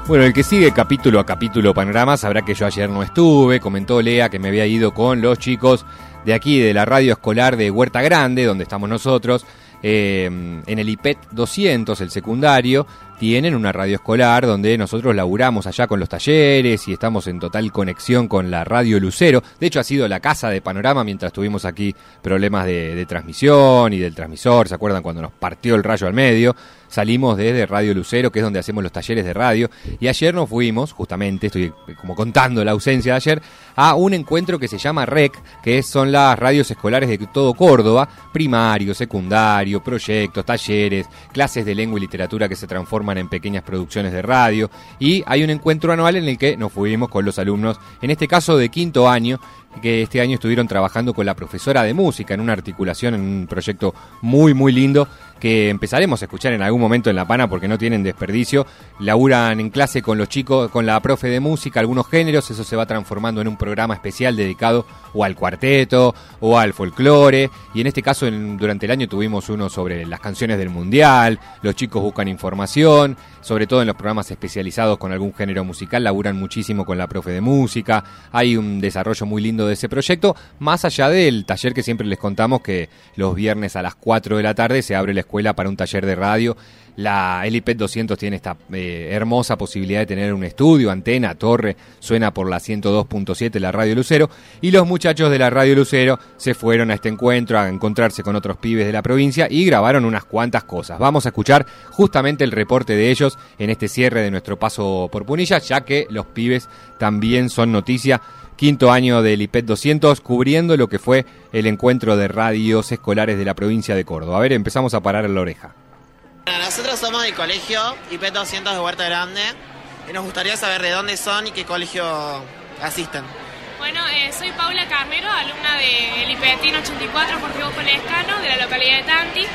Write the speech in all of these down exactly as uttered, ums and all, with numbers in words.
Bueno, el que sigue capítulo a capítulo Panorama sabrá que yo ayer no estuve. Comentó Lea que me había ido con los chicos de aquí, de la radio escolar de Huerta Grande, donde estamos nosotros. Eh, en el I P E T doscientos, el secundario, tienen una radio escolar donde nosotros laburamos allá con los talleres y estamos en total conexión con la Radio Lucero. De hecho, ha sido la casa de Panorama mientras tuvimos aquí problemas de, de transmisión y del transmisor. ¿Se acuerdan cuando nos partió el rayo al medio? Salimos desde Radio Lucero, que es donde hacemos los talleres de radio, y ayer nos fuimos, justamente, estoy como contando la ausencia de ayer, a un encuentro que se llama R E C, que son las radios escolares de todo Córdoba, primario, secundario, proyectos, talleres, clases de lengua y literatura que se transforman en pequeñas producciones de radio, y hay un encuentro anual en el que nos fuimos con los alumnos, en este caso de quinto año, que este año estuvieron trabajando con la profesora de música en una articulación, en un proyecto muy muy lindo que empezaremos a escuchar en algún momento en La Pana porque no tienen desperdicio. Laburan en clase con los chicos, con la profe de música, algunos géneros, eso se va transformando en un programa especial dedicado o al cuarteto o al folclore, y en este caso en, durante el año tuvimos uno sobre las canciones del mundial. Los chicos buscan información, sobre todo en los programas especializados con algún género musical, laburan muchísimo con la profe de música. Hay un desarrollo muy lindo de ese proyecto, más allá del taller que siempre les contamos que los viernes a las cuatro de la tarde se abre la escuela para un taller de radio. La, el I P E T doscientos tiene esta eh, hermosa posibilidad de tener un estudio, antena, torre, suena por la ciento dos punto siete la Radio Lucero, y los muchachos de la Radio Lucero se fueron a este encuentro a encontrarse con otros pibes de la provincia y grabaron unas cuantas cosas. Vamos a escuchar justamente el reporte de ellos en este cierre de nuestro paso por Punilla, ya que los pibes también son noticia. Quinto año del I P E T doscientos, cubriendo lo que fue el encuentro de radios escolares de la provincia de Córdoba. A ver, empezamos a parar en la oreja. Nosotros somos del colegio I P E T doscientos de Huerta Grande y nos gustaría saber de dónde son y qué colegio asisten. Bueno, eh, soy Paula Carnero, alumna del I P E T ochenta y cuatro Jorge Bosco Lescano, de la localidad de Tanti,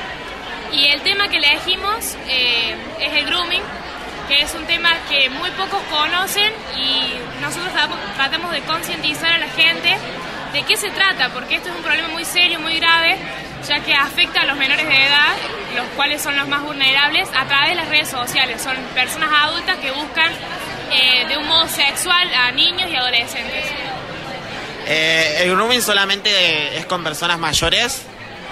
y el tema que elegimos eh, es el grooming, que es un tema que muy pocos conocen y nosotros tratamos de concientizar a la gente de qué se trata, porque esto es un problema muy serio, muy grave, ya que afecta a los menores de edad, los cuales son los más vulnerables, a través de las redes sociales. Son personas adultas que buscan eh, de un modo sexual a niños y adolescentes. Eh, ¿El grooming solamente es con personas mayores?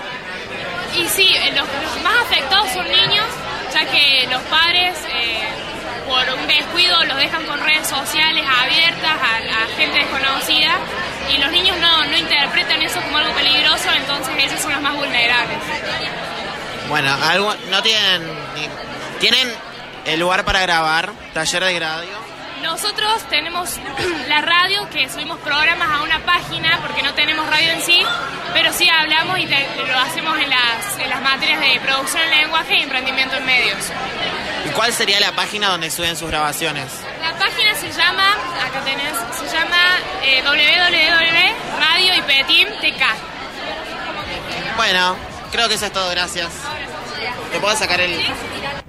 Y sí, los, los más afectados son niños, ya que los padres eh, por un descuido los dejan con redes sociales abiertas a, a gente desconocida, y los niños no, no interpretan eso como algo peligroso, entonces esos son los más vulnerables. Bueno, algo, ¿no tienen tienen el lugar para grabar, taller de radio? Nosotros tenemos la radio, que subimos programas a una página, porque no tenemos radio en sí, pero sí hablamos y te, lo hacemos en las, en las materias de producción en lenguaje y emprendimiento en medios. ¿Y cuál sería la página donde suben sus grabaciones? La página se llama, acá tenés, se llama eh, doble u doble u doble u punto radio I P E T I M T K. Bueno, creo que eso es todo, gracias. ¿Te puedo sacar el...? ¿Sí?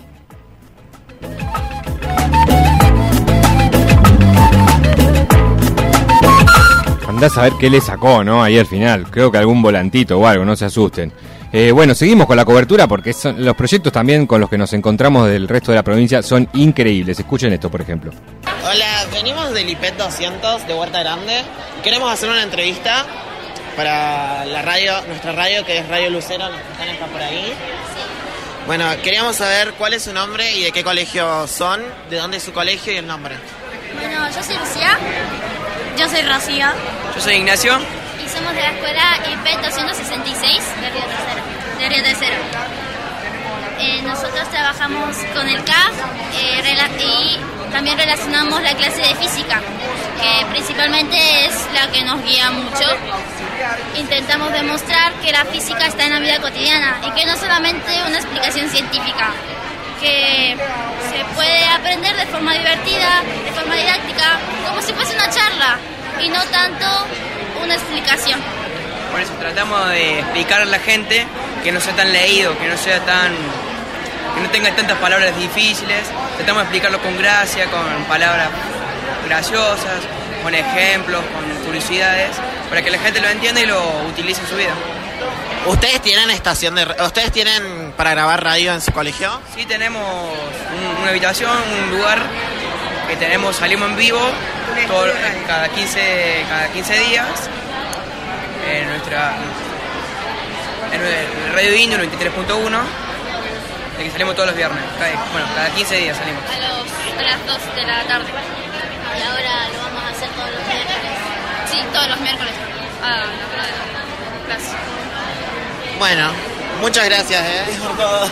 Andás a ver qué le sacó, ¿no? Ahí al final, creo que algún volantito o algo, no se asusten. Eh, bueno, seguimos con la cobertura porque son, los proyectos también con los que nos encontramos del resto de la provincia son increíbles. Escuchen esto, por ejemplo. Hola, venimos del I P E T doscientos de Huerta Grande. Queremos hacer una entrevista para la radio, nuestra radio, que es Radio Lucero, los que están acá por ahí. Bueno, queríamos saber cuál es su nombre y de qué colegio son, de dónde es su colegio y el nombre. Bueno, yo soy Lucía. Yo soy Rocío. Yo soy Ignacio. Y somos de la escuela I P E T doscientos sesenta y seis de Río Tercero. De Río Tercero. Eh, nosotros trabajamos con el C A F eh, rela- y también relacionamos la clase de física, que principalmente es la que nos guía mucho. Intentamos demostrar que la física está en la vida cotidiana y que no solamente una explicación científica, que se puede aprender de forma divertida, de forma didáctica, como si fuese una charla y no tanto una explicación. Por eso tratamos de explicar a la gente que no sea tan leído, que no sea tan, que no tenga tantas palabras difíciles. Tratamos de explicarlo con gracia, con palabras graciosas, con ejemplos, con curiosidades, para que la gente lo entienda y lo utilice en su vida. ¿Ustedes tienen estación de ustedes tienen para grabar radio en su colegio? Sí, tenemos un, una habitación, un lugar que tenemos, salimos en vivo todo, cada, quince, cada quince días en nuestra en el Radio Indio noventa y tres punto uno, de que salimos todos los viernes, cada, bueno, cada quince días salimos. A, los, a las dos de la tarde. Y ahora lo vamos a hacer todos los miércoles. Sí, todos los miércoles. A la hora de la clase. Bueno, muchas gracias, ¿eh? por todo.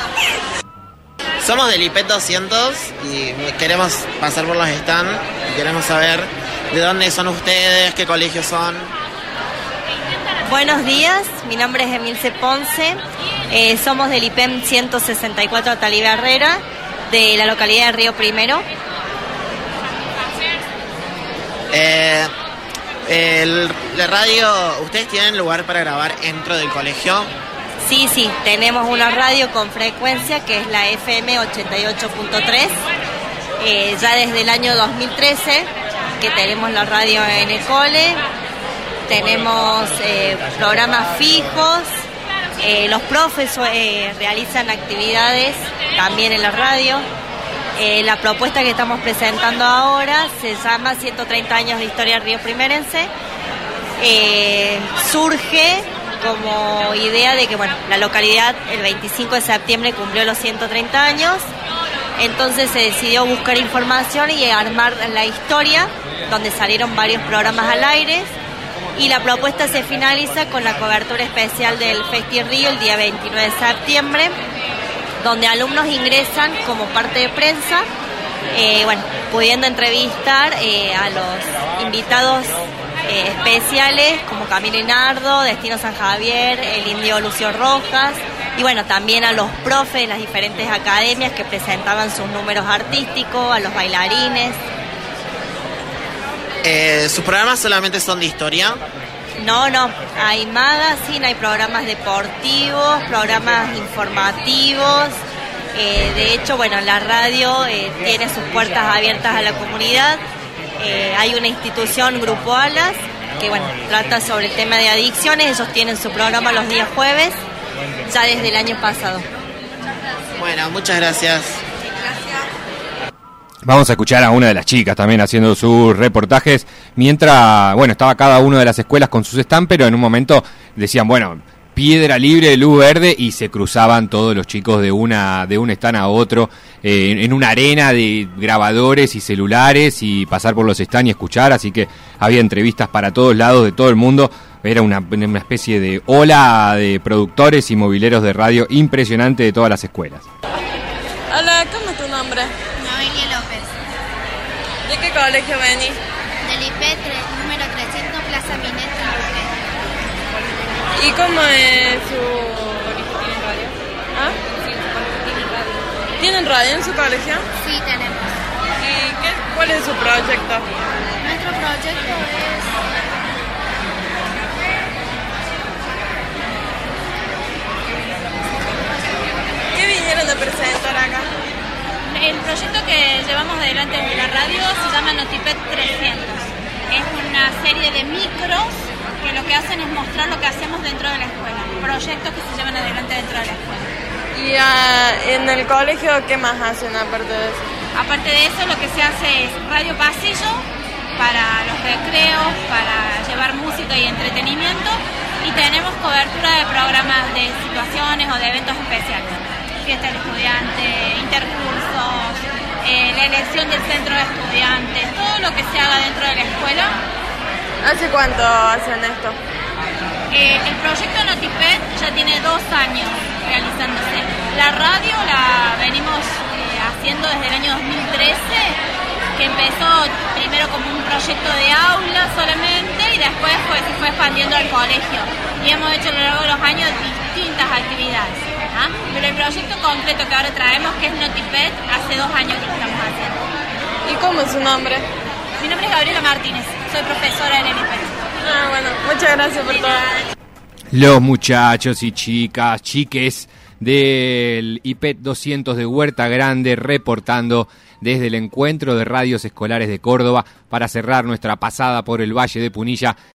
Somos del I P E T doscientos y queremos pasar por los stands y queremos saber de dónde son ustedes, qué colegios son. Buenos días, mi nombre es Emilce Ponce, eh, somos del I P E M ciento sesenta y cuatro Talibé Herrera, de la localidad de Río Primero. Eh, el, la radio, ¿ustedes tienen lugar para grabar dentro del colegio? Sí, sí, tenemos una radio con frecuencia que es la F M ochenta y ocho punto tres, eh, ya desde el año dos mil trece que tenemos la radio en el cole, tenemos eh, programas fijos, eh, los profes eh, realizan actividades también en la radio. Eh, la propuesta que estamos presentando ahora se llama ciento treinta años de historia río primerense. Eh, surge como idea de que bueno, la localidad el veinticinco de septiembre cumplió los ciento treinta años, entonces se decidió buscar información y armar la historia, donde salieron varios programas al aire, y la propuesta se finaliza con la cobertura especial del Festi Río el día veintinueve de septiembre, donde alumnos ingresan como parte de prensa, eh, bueno, pudiendo entrevistar eh, a los invitados eh, especiales como Camilo Inardo, Destino San Javier, el indio Lucio Rojas, y bueno, también a los profes de las diferentes academias que presentaban sus números artísticos, a los bailarines. Eh, ¿Sus programas solamente son de historia? No, no, hay magazine, hay programas deportivos, programas informativos. Eh, de hecho, bueno, la radio eh, tiene sus puertas abiertas a la comunidad. Eh, hay una institución, Grupo Alas, que bueno, trata sobre el tema de adicciones. Ellos tienen su programa los días jueves, ya desde el año pasado. Bueno, muchas gracias. Vamos a escuchar a una de las chicas también haciendo sus reportajes, mientras, bueno, estaba cada una de las escuelas con sus stands, pero en un momento decían, bueno, piedra libre, luz verde, y se cruzaban todos los chicos de una de un stand a otro, eh, en una arena de grabadores y celulares, y pasar por los stands y escuchar, así que había entrevistas para todos lados, de todo el mundo. Era una, una especie de ola de productores y mobileros de radio impresionante de todas las escuelas. Hola, ¿cómo es tu nombre? Noelia López. ¿De qué colegio venís? Del I P E T número trescientos, Plaza Minetti, Luque. ¿Y cómo es su colegio? ¿Tienen radio? ¿Ah? Sí, su colegio tiene radio. ¿Tienen radio en su colegio? Sí, tenemos. ¿Y qué, cuál es su proyecto? Nuestro proyecto es... ¿Qué vinieron a presentar acá? El proyecto que llevamos adelante desde la radio se llama Notipet trescientos. Es una serie de micros que lo que hacen es mostrar lo que hacemos dentro de la escuela. Proyectos que se llevan adelante dentro de la escuela. ¿Y uh, en el colegio qué más hacen aparte de eso? Aparte de eso, lo que se hace es radio pasillo para los recreos, para llevar música y entretenimiento, y tenemos cobertura de programas de situaciones o de eventos especiales. Fiesta del estudiante, intercursos, eh, la elección del centro de estudiantes, todo lo que se haga dentro de la escuela. ¿Hace cuánto hacen esto? Eh, el proyecto Notipet ya tiene dos años realizándose. La radio la venimos eh, haciendo desde el año dos mil trece, que empezó primero como un proyecto de aula solamente y después pues, se fue expandiendo al colegio. Y hemos hecho a lo largo de los años distintas actividades. ¿Ah? Pero el proyecto concreto que ahora traemos, que es Notipet, hace dos años que lo estamos haciendo. ¿Y cómo es su nombre? Mi nombre es Gabriela Martínez, soy profesora en el I P E T. Ah, bueno, muchas gracias por todo. Los muchachos y chicas, chiques del I P E T doscientos de Huerta Grande, reportando desde el encuentro de radios escolares de Córdoba para cerrar nuestra pasada por el Valle de Punilla